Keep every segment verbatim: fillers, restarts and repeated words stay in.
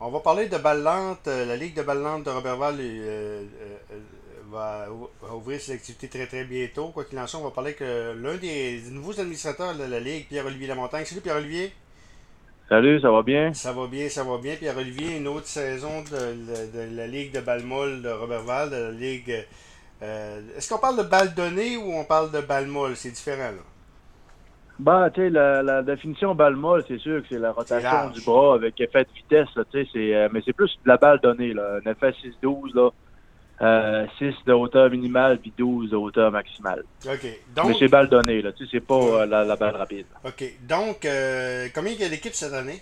On va parler de balle lente. Euh, La Ligue de balle lente de Robertval euh, euh, va, va ouvrir ses activités très très bientôt. Quoi qu'il en soit, on va parler que l'un des, des nouveaux administrateurs de la Ligue, Pierre-Olivier Lamontagne. Salut Pierre-Olivier. Salut, ça va bien? Ça va bien, ça va bien. Pierre-Olivier, une autre saison de, de- de la Ligue de balle molle de Robertval, de la Ligue. euh, Est-ce qu'on parle de balle donnée ou on parle de balle molle? C'est différent là. Bah, tu sais, la, la définition balle molle, c'est sûr que c'est la C'est rotation du large. bras avec effet de vitesse, là, tu sais, c'est, euh, mais c'est plus de la balle donnée, là. Un effet six douze, là, euh, six de hauteur minimale, puis douze de hauteur maximale. OK. Mais Donc, c'est balle donnée, là, tu sais, c'est pas ouais. euh, la, la balle rapide. OK. Donc, euh, combien il y a d'équipes cette année?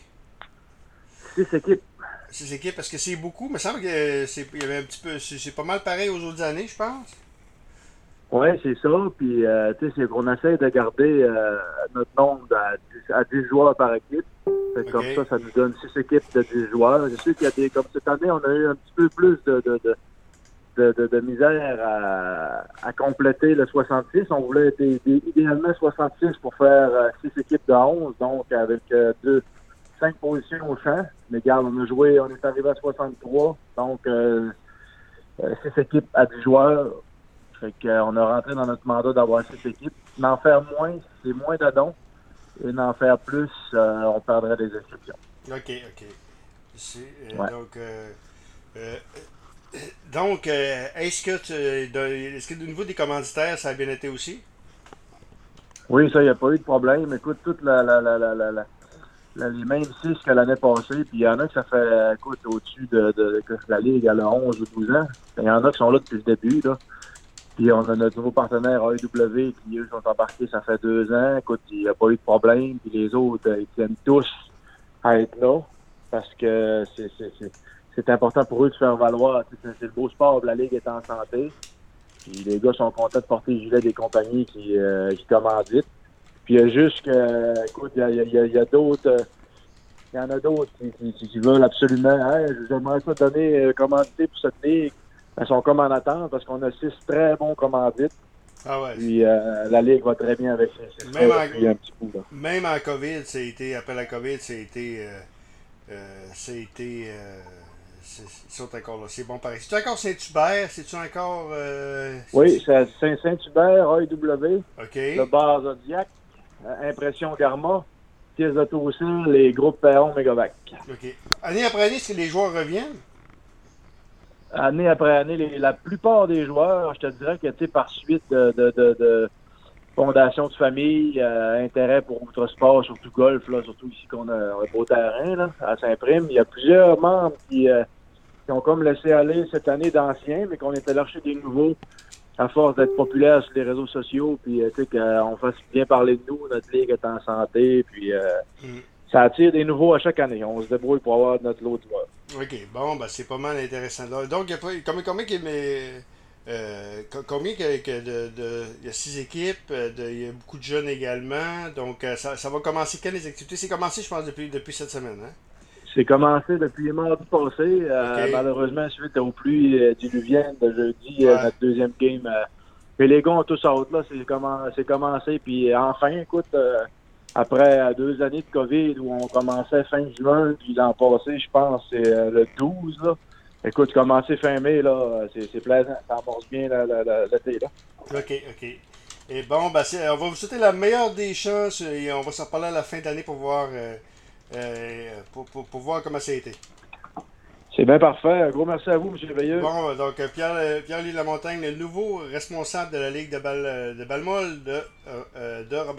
Six équipes. Six équipes, parce que c'est beaucoup. Il me semble que c'est, il y avait un petit peu, c'est c'est pas mal pareil aux autres années, je pense. Ouais, c'est ça, puis, euh, tu sais, c'est qu'on essaie de garder euh, notre nombre à dix, à dix joueurs par équipe. Fait que comme ça, OK. ça nous donne six équipes de dix joueurs. Je sais qu'il y a des, comme cette année, on a eu un petit peu plus de, de, de de, de, de misère à, à compléter le soixante-six. On voulait être des- des- idéalement soixante-six pour faire euh, six équipes de onze, donc avec euh, deux, cinq positions au champ. Mais regarde, on a joué, on est arrivé à soixante-trois, donc euh, euh, six équipes à dix joueurs. Fait qu'on a rentré dans notre mandat d'avoir six équipes. D'en faire moins, c'est moins de dons. Et d'en faire plus, euh, on perdrait des inscriptions. OK, OK. C'est, euh, Ouais. donc, euh, euh, donc euh, est-ce que tu, de- est-ce que au niveau des commanditaires, ça a bien été aussi? Oui, ça, il n'y a pas eu de problème. Écoute, toute la, la, la, la, la, la la- les mêmes six que l'année passée, puis il y en a que ça fait, écoute, au-dessus de, de, que la Ligue, elle a onze ou douze ans. Il y en a qui sont là depuis le début, là. Puis on a notre nouveau partenaire A E W qui, eux, sont embarqués, ça fait deux ans. Écoute, il n'y a pas eu de problème. Puis les autres, euh, ils tiennent tous à être là parce que c'est, c'est, c'est, c'est important pour eux de faire valoir. Tu sais, C'est, c'est le beau sport, la Ligue est en santé. Puis les gars sont contents de porter le gilet des compagnies qui, euh, qui commanditent. Puis il y a juste que, écoute, il y a, il y a, il y a d'autres... euh, il y en a d'autres qui, qui, qui- qui veulent absolument. Hey, j'aimerais ça donner euh, commandité pour cette ligue. Elles sont comme en attente parce qu'on a six très bons commandites. Ah ouais. Puis euh, la ligue va très bien avec ces six-là Même en, depuis un petit bout. Là. même en COVID, ça a été, après la COVID, ça a été, euh, euh, ça a été, euh, c'est- ils sont encore là. C'est bon pareil. C'est-tu encore Saint-Hubert? C'est-tu encore, euh, Oui, c'est-tu- c'est Saint- Saint-Hubert, A E W, OK. le bar Zodiac, euh, Impression Garma, pièces de Tocil, les groupes Perron, Megavac. OK. Année après année, est-ce que les joueurs reviennent? Année après année, les- la plupart des joueurs, je te dirais que tu sais, par suite de, de, de, de fondation de famille, euh, intérêt pour autre sport, surtout golf, là, surtout ici qu'on a un beau terrain là, à Saint-Prime. Il y a plusieurs membres qui, euh, qui ont comme laissé aller cette année d'anciens, mais qu'on est allé chercher des nouveaux à force d'être populaire sur les réseaux sociaux, puis euh, tu sais qu'on fasse bien parler de nous, notre ligue est en santé, puis euh, Hmm. ça attire des nouveaux à chaque année. On se débrouille pour avoir notre lot de joueurs. OK. Bon, ben, c'est pas mal intéressant. Là. Donc, il y a pas, combien, combien, qu'il y a- mais, euh, co- combien que, que de, de- il y a six équipes, euh, de- il y a beaucoup de jeunes également. Donc, euh, ça, ça va commencer quand les activités? C'est commencé, je pense, depuis, depuis cette semaine, hein? C'est commencé depuis mardi passé. Euh, OK. malheureusement, suite aux pluies euh, diluviennes de jeudi, euh, Ouais. notre deuxième game. Euh, et les gars ont tous hâte, là. C'est commen- c'est commencé. Puis euh, enfin, écoute, euh, après euh, deux années de COVID où on commençait fin juin, puis l'an passé, je pense, c'est euh, le douze, là. Écoute, commencer fin mai, là, euh, c'est c'est plaisant. Ça amorce bien la- la- la- l'été, là. OK, OK. Et bon, ben, c'est- on va vous souhaiter la meilleure des chances et on va s'en parler à la fin d'année pour voir, euh, euh, pour, pour, pour voir comment ça a été. C'est bien parfait. Un gros merci à vous, M. Veilleux. Bon, donc euh, Pierre, euh, Pierre-Louis Lamontagne, le nouveau responsable de la Ligue de balle, euh, de balle molle de, euh, euh, de Robert.